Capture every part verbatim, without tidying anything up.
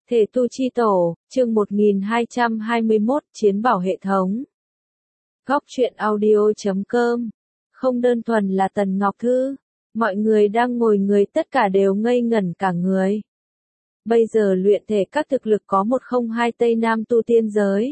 Thể tu chi tổ, chương một nghìn hai trăm hai mươi mốt, chiến bảo hệ thống. Góc truyện audio chấm com. Không đơn thuần là Tần Ngọc Thư, mọi người đang ngồi người tất cả đều ngây ngẩn cả người. Bây giờ luyện thể các thực lực có một không hai Tây Nam tu tiên giới.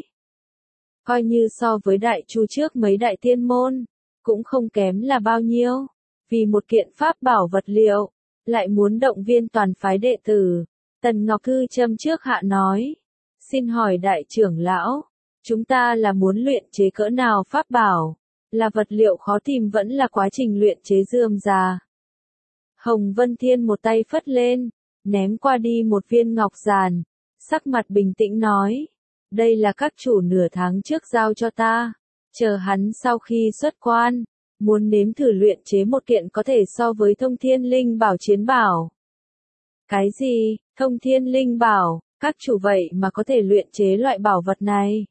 Coi như so với đại chu trước mấy đại tiên môn, cũng không kém là bao nhiêu. Vì một kiện pháp bảo vật liệu, lại muốn động viên toàn phái đệ tử. Tần Ngọc Thư châm trước hạ nói, xin hỏi đại trưởng lão, chúng ta là muốn luyện chế cỡ nào pháp bảo, là vật liệu khó tìm vẫn là quá trình luyện chế rườm rà. Hồng Vân Thiên một tay phất lên, ném qua đi một viên ngọc giàn, sắc mặt bình tĩnh nói, đây là các chủ nửa tháng trước giao cho ta, chờ hắn sau khi xuất quan, muốn nếm thử luyện chế một kiện có thể so với thông thiên linh bảo chiến bảo. Cái gì, thông thiên linh bảo, các chủ vậy mà có thể luyện chế loại bảo vật này?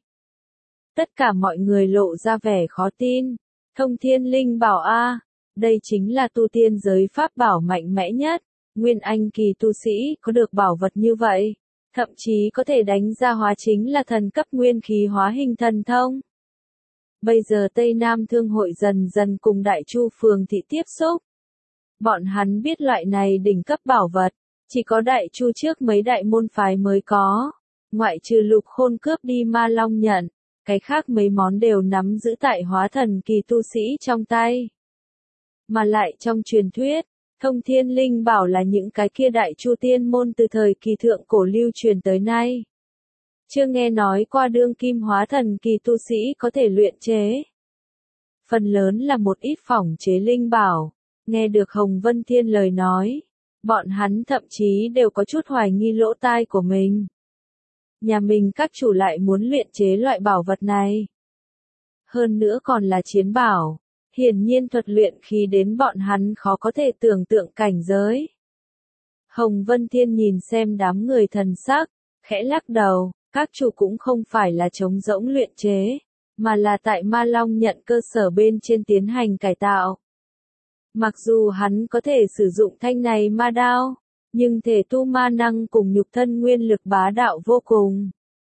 Tất cả mọi người lộ ra vẻ khó tin. Thông thiên linh bảo a, đây chính là tu tiên giới pháp bảo mạnh mẽ nhất. Nguyên anh kỳ tu sĩ có được bảo vật như vậy, thậm chí có thể đánh ra hóa chính là thần cấp nguyên khí hóa hình thần thông. Bây giờ Tây Nam Thương hội dần dần cùng Đại Chu phường thị tiếp xúc. Bọn hắn biết loại này đỉnh cấp bảo vật, chỉ có Đại Chu trước mấy đại môn phái mới có, ngoại trừ Lục Khôn cướp đi Ma Long nhận, cái khác mấy món đều nắm giữ tại hóa thần kỳ tu sĩ trong tay. Mà lại trong truyền thuyết, thông thiên linh bảo là những cái kia Đại Chu tiên môn từ thời kỳ thượng cổ lưu truyền tới nay. Chưa nghe nói qua đương kim hóa thần kỳ tu sĩ có thể luyện chế. Phần lớn là một ít phỏng chế linh bảo. Nghe được Hồng Vân Thiên lời nói, bọn hắn thậm chí đều có chút hoài nghi lỗ tai của mình. Nhà mình các chủ lại muốn luyện chế loại bảo vật này. Hơn nữa còn là chiến bảo, hiển nhiên thuật luyện khí đến bọn hắn khó có thể tưởng tượng cảnh giới. Hồng Vân Thiên nhìn xem đám người thần sắc, khẽ lắc đầu, các chủ cũng không phải là trống rỗng luyện chế, mà là tại Ma Long nhận cơ sở bên trên tiến hành cải tạo. Mặc dù hắn có thể sử dụng thanh này ma đao, nhưng thể tu ma năng cùng nhục thân nguyên lực bá đạo vô cùng.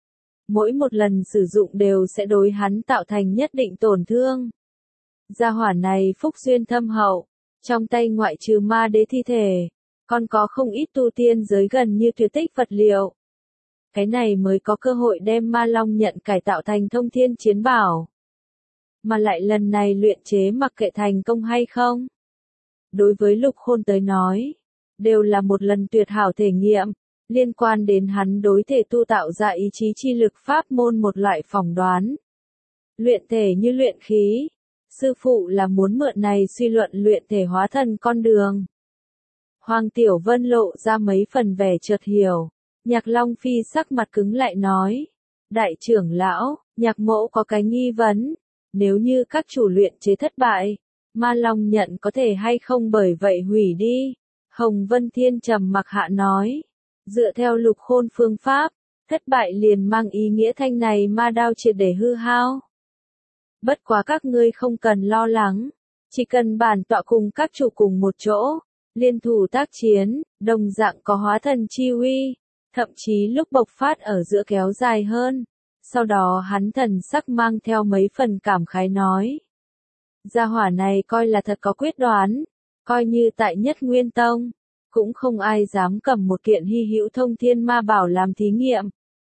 Mỗi một lần sử dụng đều sẽ đối hắn tạo thành nhất định tổn thương. Gia hỏa này phúc duyên thâm hậu, trong tay ngoại trừ ma đế thi thể, còn có không ít tu tiên giới gần như tuyệt tích vật liệu. Cái này mới có cơ hội đem Ma Long nhận cải tạo thành thông thiên chiến bảo. Mà lại lần này luyện chế mặc kệ thành công hay không. Đối với Lục Khôn tới nói, đều là một lần tuyệt hảo thể nghiệm, liên quan đến hắn đối thể tu tạo ra ý chí chi lực pháp môn một loại phỏng đoán. Luyện thể như luyện khí, sư phụ là muốn mượn này suy luận luyện thể hóa thần con đường. Hoàng Tiểu Vân lộ ra mấy phần vẻ chợt hiểu, Nhạc Long Phi sắc mặt cứng lại nói, đại trưởng lão, Nhạc mẫu có cái nghi vấn, nếu như các chủ luyện chế thất bại, Ma Long nhận có thể hay không bởi vậy hủy đi. Hồng Vân Thiên trầm mặc hạ nói, dựa theo Lục Khôn phương pháp, thất bại liền mang ý nghĩa thanh này ma đao triệt để hư hao. Bất quá các ngươi không cần lo lắng, chỉ cần bản tọa cùng các chủ cùng một chỗ, liên thủ tác chiến, đồng dạng có hóa thần chi uy, thậm chí lúc bộc phát ở giữa kéo dài hơn. Sau đó hắn thần sắc mang theo mấy phần cảm khái nói, gia hỏa này coi là thật có quyết đoán, coi như tại Nhất Nguyên Tông, cũng không ai dám cầm một kiện hy hữu thông thiên ma bảo làm thí nghiệm.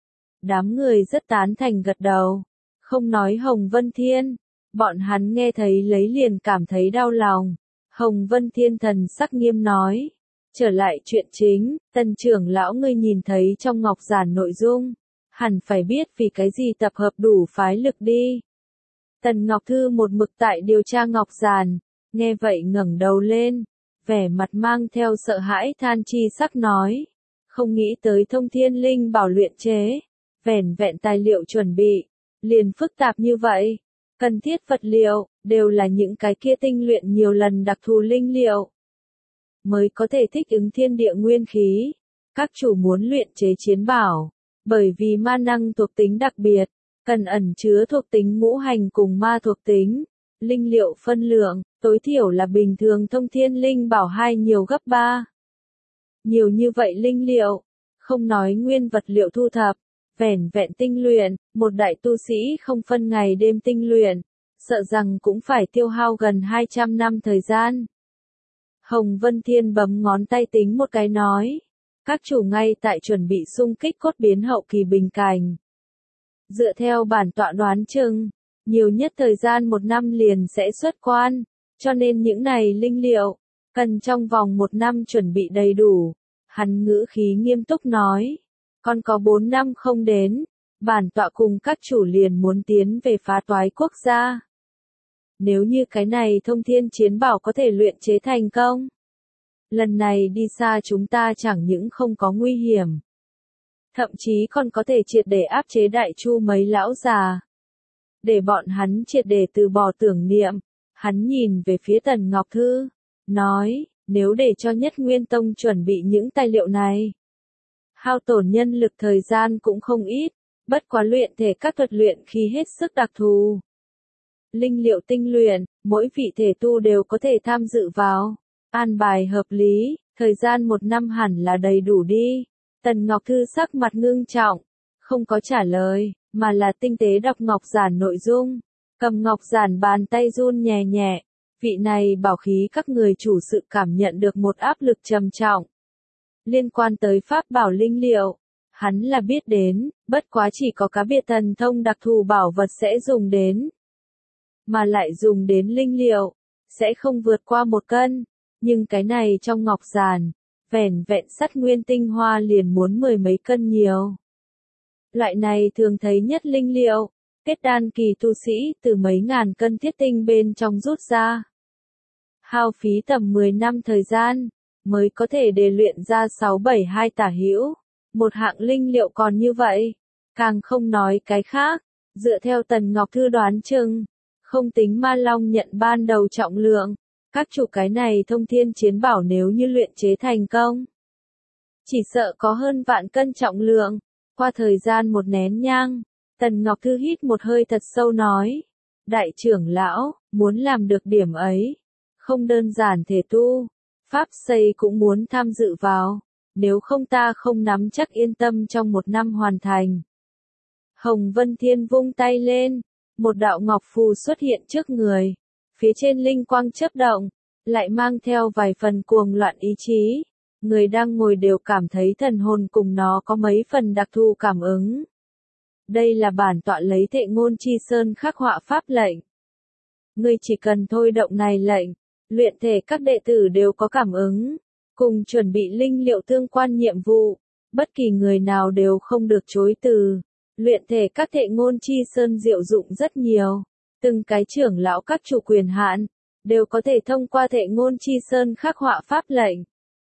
Đám người rất tán thành gật đầu, không nói Hồng Vân Thiên, bọn hắn nghe thấy lấy liền cảm thấy đau lòng. Hồng Vân Thiên thần sắc nghiêm nói, trở lại chuyện chính, Tần trưởng lão ngươi nhìn thấy trong ngọc giản nội dung, hẳn phải biết vì cái gì tập hợp đủ phái lực đi. Tần Ngọc Thư một mực tại điều tra ngọc giản, nghe vậy ngẩng đầu lên, vẻ mặt mang theo sợ hãi than chi sắc nói, không nghĩ tới thông thiên linh bảo luyện chế, vẻn vẹn tài liệu chuẩn bị, liền phức tạp như vậy, cần thiết vật liệu, đều là những cái kia tinh luyện nhiều lần đặc thù linh liệu, mới có thể thích ứng thiên địa nguyên khí. Các chủ muốn luyện chế chiến bảo, bởi vì ma năng thuộc tính đặc biệt, cần ẩn chứa thuộc tính ngũ hành cùng ma thuộc tính, linh liệu phân lượng, tối thiểu là bình thường thông thiên linh bảo hai nhiều gấp ba. Nhiều như vậy linh liệu, Không nói nguyên vật liệu thu thập, vẻn vẹn tinh luyện, một đại tu sĩ không phân ngày đêm tinh luyện, sợ rằng cũng phải tiêu hao gần hai trăm năm thời gian. Hồng Vân Thiên bấm ngón tay tính một cái nói. Các chủ ngay tại chuẩn bị xung kích cốt biến hậu kỳ bình cảnh. Dựa theo bản tọa đoán chừng, nhiều nhất thời gian một năm liền sẽ xuất quan, cho nên những này linh liệu, cần trong vòng một năm chuẩn bị đầy đủ. Hắn ngữ khí nghiêm túc nói, còn có bốn năm không đến, bản tọa cùng các chủ liền muốn tiến về phá toái quốc gia. Nếu như cái này thông thiên chiến bảo có thể luyện chế thành công, lần này đi xa chúng ta chẳng những không có nguy hiểm, thậm chí còn có thể triệt để áp chế đại chu mấy lão già, để bọn hắn triệt để từ bỏ tưởng niệm. Hắn nhìn về phía Tần Ngọc Thư, nói, nếu để cho Nhất Nguyên Tông chuẩn bị những tài liệu này, hao tổn nhân lực thời gian cũng không ít, bất quá luyện thể các thuật luyện khí hết sức đặc thù. Linh liệu tinh luyện, mỗi vị thể tu đều có thể tham dự vào. An bài hợp lý, thời gian một năm hẳn là đầy đủ đi. Tần Ngọc Thư sắc mặt ngưng trọng, không có trả lời, mà là tinh tế đọc ngọc giản nội dung. Cầm ngọc giản bàn tay run nhẹ nhẹ, vị này bảo khí các người chủ sự cảm nhận được một áp lực trầm trọng. Liên quan tới pháp bảo linh liệu, hắn là biết đến, bất quá chỉ có cá biệt thần thông đặc thù bảo vật sẽ dùng đến. Mà lại dùng đến linh liệu, sẽ không vượt qua một cân. Nhưng cái này trong ngọc giản, vẻn vẹn sắt nguyên tinh hoa liền muốn mười mấy cân nhiều. Loại này thường thấy nhất linh liệu, kết đan kỳ tu sĩ từ mấy ngàn cân thiết tinh bên trong rút ra. Hao phí tầm mười năm thời gian, mới có thể để luyện ra sáu bảy hai tả hữu. Một hạng linh liệu còn như vậy, càng không nói cái khác, dựa theo Tần Ngọc Thư đoán chừng, không tính ma long nhận ban đầu trọng lượng. Các chủ cái này thông thiên chiến bảo nếu như luyện chế thành công, chỉ sợ có hơn vạn cân trọng lượng. Qua thời gian một nén nhang, Tần Ngọc Thư hít một hơi thật sâu nói, đại trưởng lão, muốn làm được điểm ấy, không đơn giản thể tu, pháp xây cũng muốn tham dự vào, nếu không ta không nắm chắc yên tâm trong một năm hoàn thành. Hồng Vân Thiên vung tay lên, một đạo ngọc phù xuất hiện trước người. Phía trên linh quang chớp động, lại mang theo vài phần cuồng loạn ý chí. Người đang ngồi đều cảm thấy thần hồn cùng nó có mấy phần đặc thù cảm ứng. Đây là bản tọa lấy Thệ Ngôn Chi Sơn khắc họa pháp lệnh. Ngươi chỉ cần thôi động này lệnh, luyện thể các đệ tử đều có cảm ứng, cùng chuẩn bị linh liệu tương quan nhiệm vụ, bất kỳ người nào đều không được chối từ. Luyện thể các Thệ Ngôn Chi Sơn diệu dụng rất nhiều. Từng cái trưởng lão các chủ quyền hạn, đều có thể thông qua Thệ Ngôn Chi Sơn khắc họa pháp lệnh.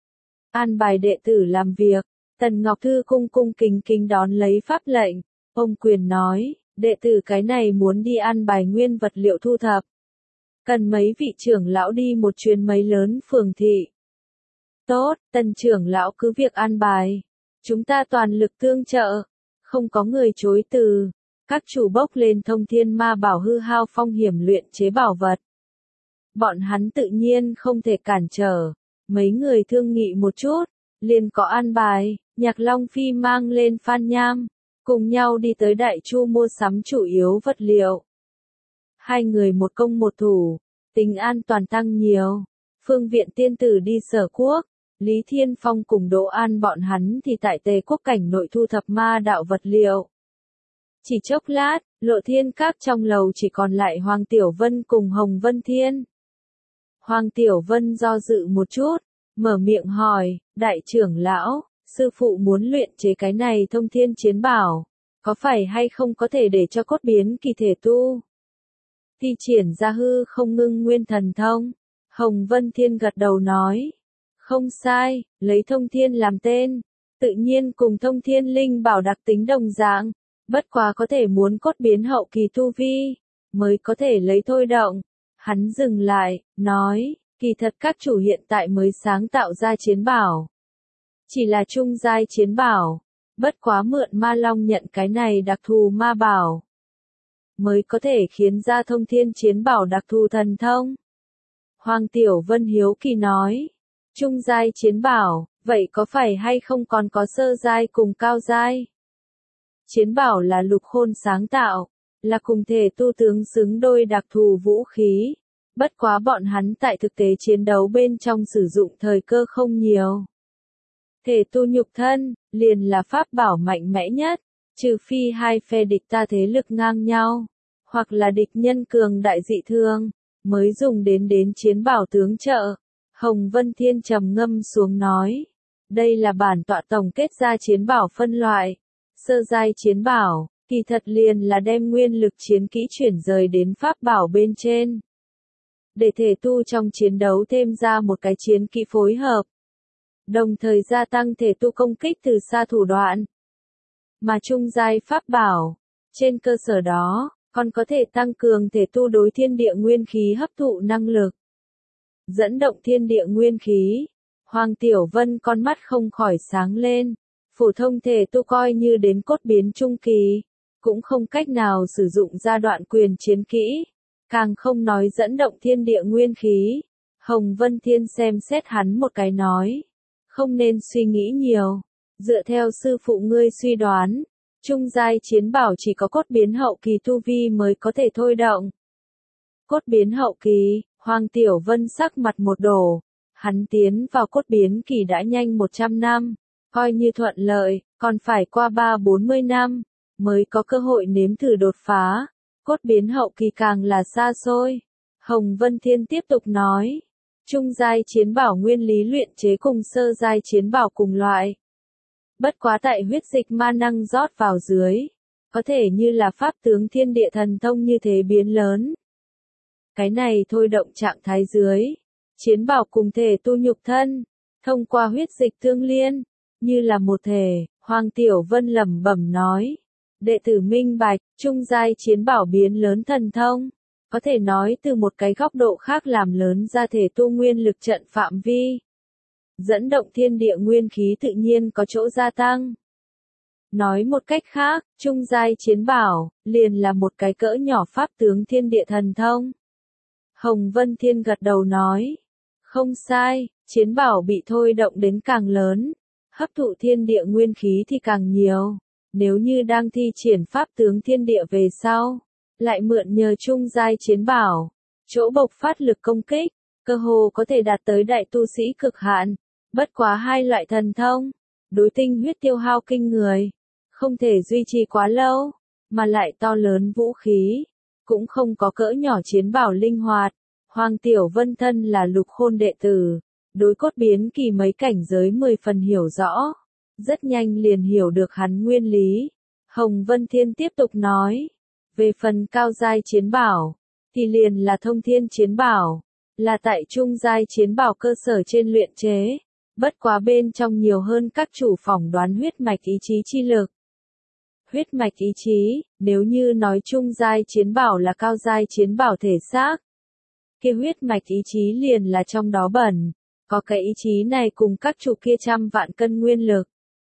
An bài đệ tử làm việc, Tần Ngọc Thư cung cung kính kính đón lấy pháp lệnh. Ông quyền nói, đệ tử cái này muốn đi an bài nguyên vật liệu thu thập. Cần mấy vị trưởng lão đi một chuyến mấy lớn phường thị. Tốt, Tần trưởng lão cứ việc an bài. Chúng ta toàn lực tương trợ, không có người chối từ. Các chủ bốc lên thông thiên ma bảo hư hao phong hiểm luyện chế bảo vật. Bọn hắn tự nhiên không thể cản trở. Mấy người thương nghị một chút, liền có an bài, Nhạc Long Phi mang lên Phan Nham, cùng nhau đi tới Đại Chu mua sắm chủ yếu vật liệu. Hai người một công một thủ, tính an toàn tăng nhiều. Phương Viện tiên tử đi Sở Quốc, Lý Thiên Phong cùng Đỗ An bọn hắn thì tại Tề Quốc cảnh nội thu thập ma đạo vật liệu. Chỉ chốc lát, Lộ Thiên Các trong lầu chỉ còn lại Hoàng Tiểu Vân cùng Hồng Vân Thiên. Hoàng Tiểu Vân do dự một chút, mở miệng hỏi, đại trưởng lão, sư phụ muốn luyện chế cái này thông thiên chiến bảo, có phải hay không có thể để cho cốt biến kỳ thể tu thi triển ra hư không ngưng nguyên thần thông? Hồng Vân Thiên gật đầu nói, không sai, lấy thông thiên làm tên, tự nhiên cùng thông thiên linh bảo đặc tính đồng dạng, bất quá có thể muốn cốt biến hậu kỳ tu vi, mới có thể lấy thôi động. Hắn dừng lại, nói, kỳ thật các chủ hiện tại mới sáng tạo ra chiến bảo. Chỉ là trung giai chiến bảo, bất quá mượn ma long nhận cái này đặc thù ma bảo, mới có thể khiến ra thông thiên chiến bảo đặc thù thần thông. Hoàng Tiểu Vân hiếu kỳ nói, trung giai chiến bảo, Vậy có phải hay không còn có sơ giai cùng cao giai? Chiến bảo là Lục Khôn sáng tạo, là cùng thể tu tướng xứng đôi đặc thù vũ khí. Bất quá bọn hắn tại thực tế chiến đấu bên trong sử dụng thời cơ không nhiều. Thể tu nhục thân, liền là pháp bảo mạnh mẽ nhất, trừ phi hai phe địch ta thế lực ngang nhau, hoặc là địch nhân cường đại dị thương, mới dùng đến đến chiến bảo tướng trợ. Hồng Vân Thiên trầm ngâm xuống nói, đây là bản tọa tổng kết ra chiến bảo phân loại. Sơ giai chiến bảo, kỳ thật liền là đem nguyên lực chiến kỹ chuyển rời đến pháp bảo bên trên. Để thể tu trong chiến đấu thêm ra một cái chiến kỹ phối hợp. Đồng thời gia tăng thể tu công kích từ xa thủ đoạn. Mà trung giai pháp bảo, trên cơ sở đó, còn có thể tăng cường thể tu đối thiên địa nguyên khí hấp thụ năng lực. Dẫn động thiên địa nguyên khí, Hoàng Tiểu Vân con mắt không khỏi sáng lên. Phổ thông thể tu coi như đến cốt biến trung kỳ, cũng không cách nào sử dụng ra đoạn quyền chiến kỹ, càng không nói dẫn động thiên địa nguyên khí. Hồng Vân Thiên xem xét hắn một cái nói, không nên suy nghĩ nhiều, dựa theo sư phụ ngươi suy đoán, trung giai chiến bảo chỉ có cốt biến hậu kỳ tu vi mới có thể thôi động. Cốt biến hậu kỳ, Hoàng Tiểu Vân sắc mặt một đổ, hắn tiến vào cốt biến kỳ đã nhanh một trăm năm. Coi như thuận lợi, còn phải qua ba bốn mươi năm, mới có cơ hội nếm thử đột phá, cốt biến hậu kỳ càng là xa xôi. Hồng Vân Thiên tiếp tục nói, trung giai chiến bảo nguyên lý luyện chế cùng sơ giai chiến bảo cùng loại. Bất quá tại huyết dịch ma năng rót vào dưới, có thể như là pháp tướng thiên địa thần thông như thế biến lớn. Cái này thôi động trạng thái dưới, chiến bảo cùng thể tu nhục thân, thông qua huyết dịch tương liên. Như là một thể, Hoàng Tiểu Vân lẩm bẩm nói. Đệ tử minh bạch, trung giai chiến bảo biến lớn thần thông. Có thể nói từ một cái góc độ khác làm lớn ra thể tu nguyên lực trận phạm vi. Dẫn động thiên địa nguyên khí tự nhiên có chỗ gia tăng. Nói một cách khác, trung giai chiến bảo, liền là một cái cỡ nhỏ pháp tướng thiên địa thần thông. Hồng Vân Thiên gật đầu nói. Không sai, chiến bảo bị thôi động đến càng lớn. Hấp thụ thiên địa nguyên khí thì càng nhiều, nếu như đang thi triển pháp tướng thiên địa về sau, lại mượn nhờ trung giai chiến bảo, chỗ bộc phát lực công kích, cơ hồ có thể đạt tới đại tu sĩ cực hạn, bất quá hai loại thần thông, đối tinh huyết tiêu hao kinh người, không thể duy trì quá lâu, mà lại to lớn vũ khí, cũng không có cỡ nhỏ chiến bảo linh hoạt. Hoàng Tiểu Vân thân là Lục Khôn đệ tử. Đối cốt biến kỳ mấy cảnh giới mười phần hiểu rõ, rất nhanh liền hiểu được hắn nguyên lý. Hồng Vân Thiên tiếp tục nói, về phần cao giai chiến bảo, thì liền là thông thiên chiến bảo, là tại trung giai chiến bảo cơ sở trên luyện chế, bất quá bên trong nhiều hơn các chủ phỏng đoán huyết mạch ý chí chi lực. Huyết mạch ý chí, nếu như nói trung giai chiến bảo là cao giai chiến bảo thể xác, kia huyết mạch ý chí liền là trong đó bẩn. Có cái ý chí này cùng các chủ kia trăm vạn cân nguyên lực.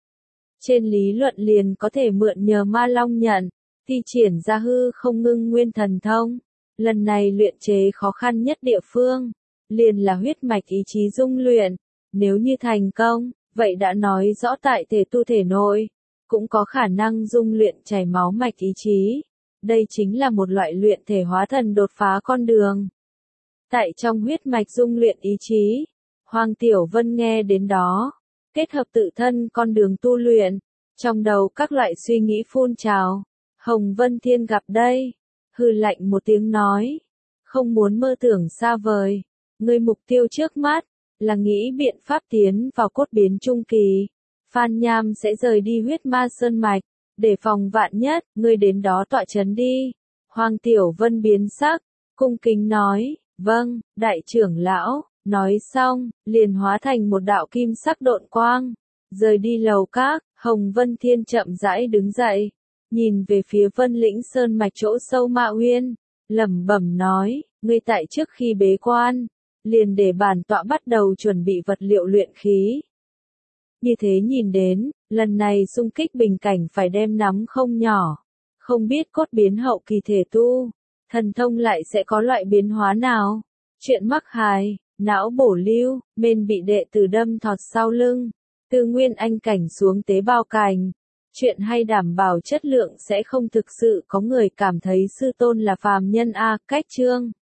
Trên lý luận liền có thể mượn nhờ ma long nhận, thi triển ra hư không ngưng nguyên thần thông. Lần này luyện chế khó khăn nhất địa phương, liền là huyết mạch ý chí dung luyện. Nếu như thành công, vậy đã nói rõ tại thể tu thể nội, cũng có khả năng dung luyện chảy máu mạch ý chí. Đây chính là một loại luyện thể hóa thần đột phá con đường. Tại trong huyết mạch dung luyện ý chí, Hoàng Tiểu Vân nghe đến đó, kết hợp tự thân con đường tu luyện, trong đầu các loại suy nghĩ phun trào. Hồng Vân Thiên gặp đây, hừ lạnh một tiếng nói, không muốn mơ tưởng xa vời, ngươi mục tiêu trước mắt, là nghĩ biện pháp tiến vào cốt biến trung kỳ. Phan Nham sẽ rời đi huyết ma sơn mạch, để phòng vạn nhất, ngươi đến đó tọa chấn đi. Hoàng Tiểu Vân biến sắc, cung kính nói, vâng, đại trưởng lão. Nói xong, liền hóa thành một đạo kim sắc độn quang, rời đi lầu các. Hồng Vân Thiên chậm rãi đứng dậy, nhìn về phía Vân Lĩnh Sơn mạch chỗ sâu Ma Uyên, lẩm bẩm nói, ngươi tại trước khi bế quan, liền để bản tọa bắt đầu chuẩn bị vật liệu luyện khí. Như thế nhìn đến, lần này xung kích bình cảnh phải đem nắm không nhỏ, không biết cốt biến hậu kỳ thể tu, thần thông lại sẽ có loại biến hóa nào. Chuyện mắc hài, não bổ lưu, men bị đệ tử đâm thọt sau lưng, từ nguyên anh cảnh xuống tế bào cảnh. Chuyện hay đảm bảo chất lượng sẽ không thực sự có người cảm thấy sư tôn là phàm nhân a. Cách chương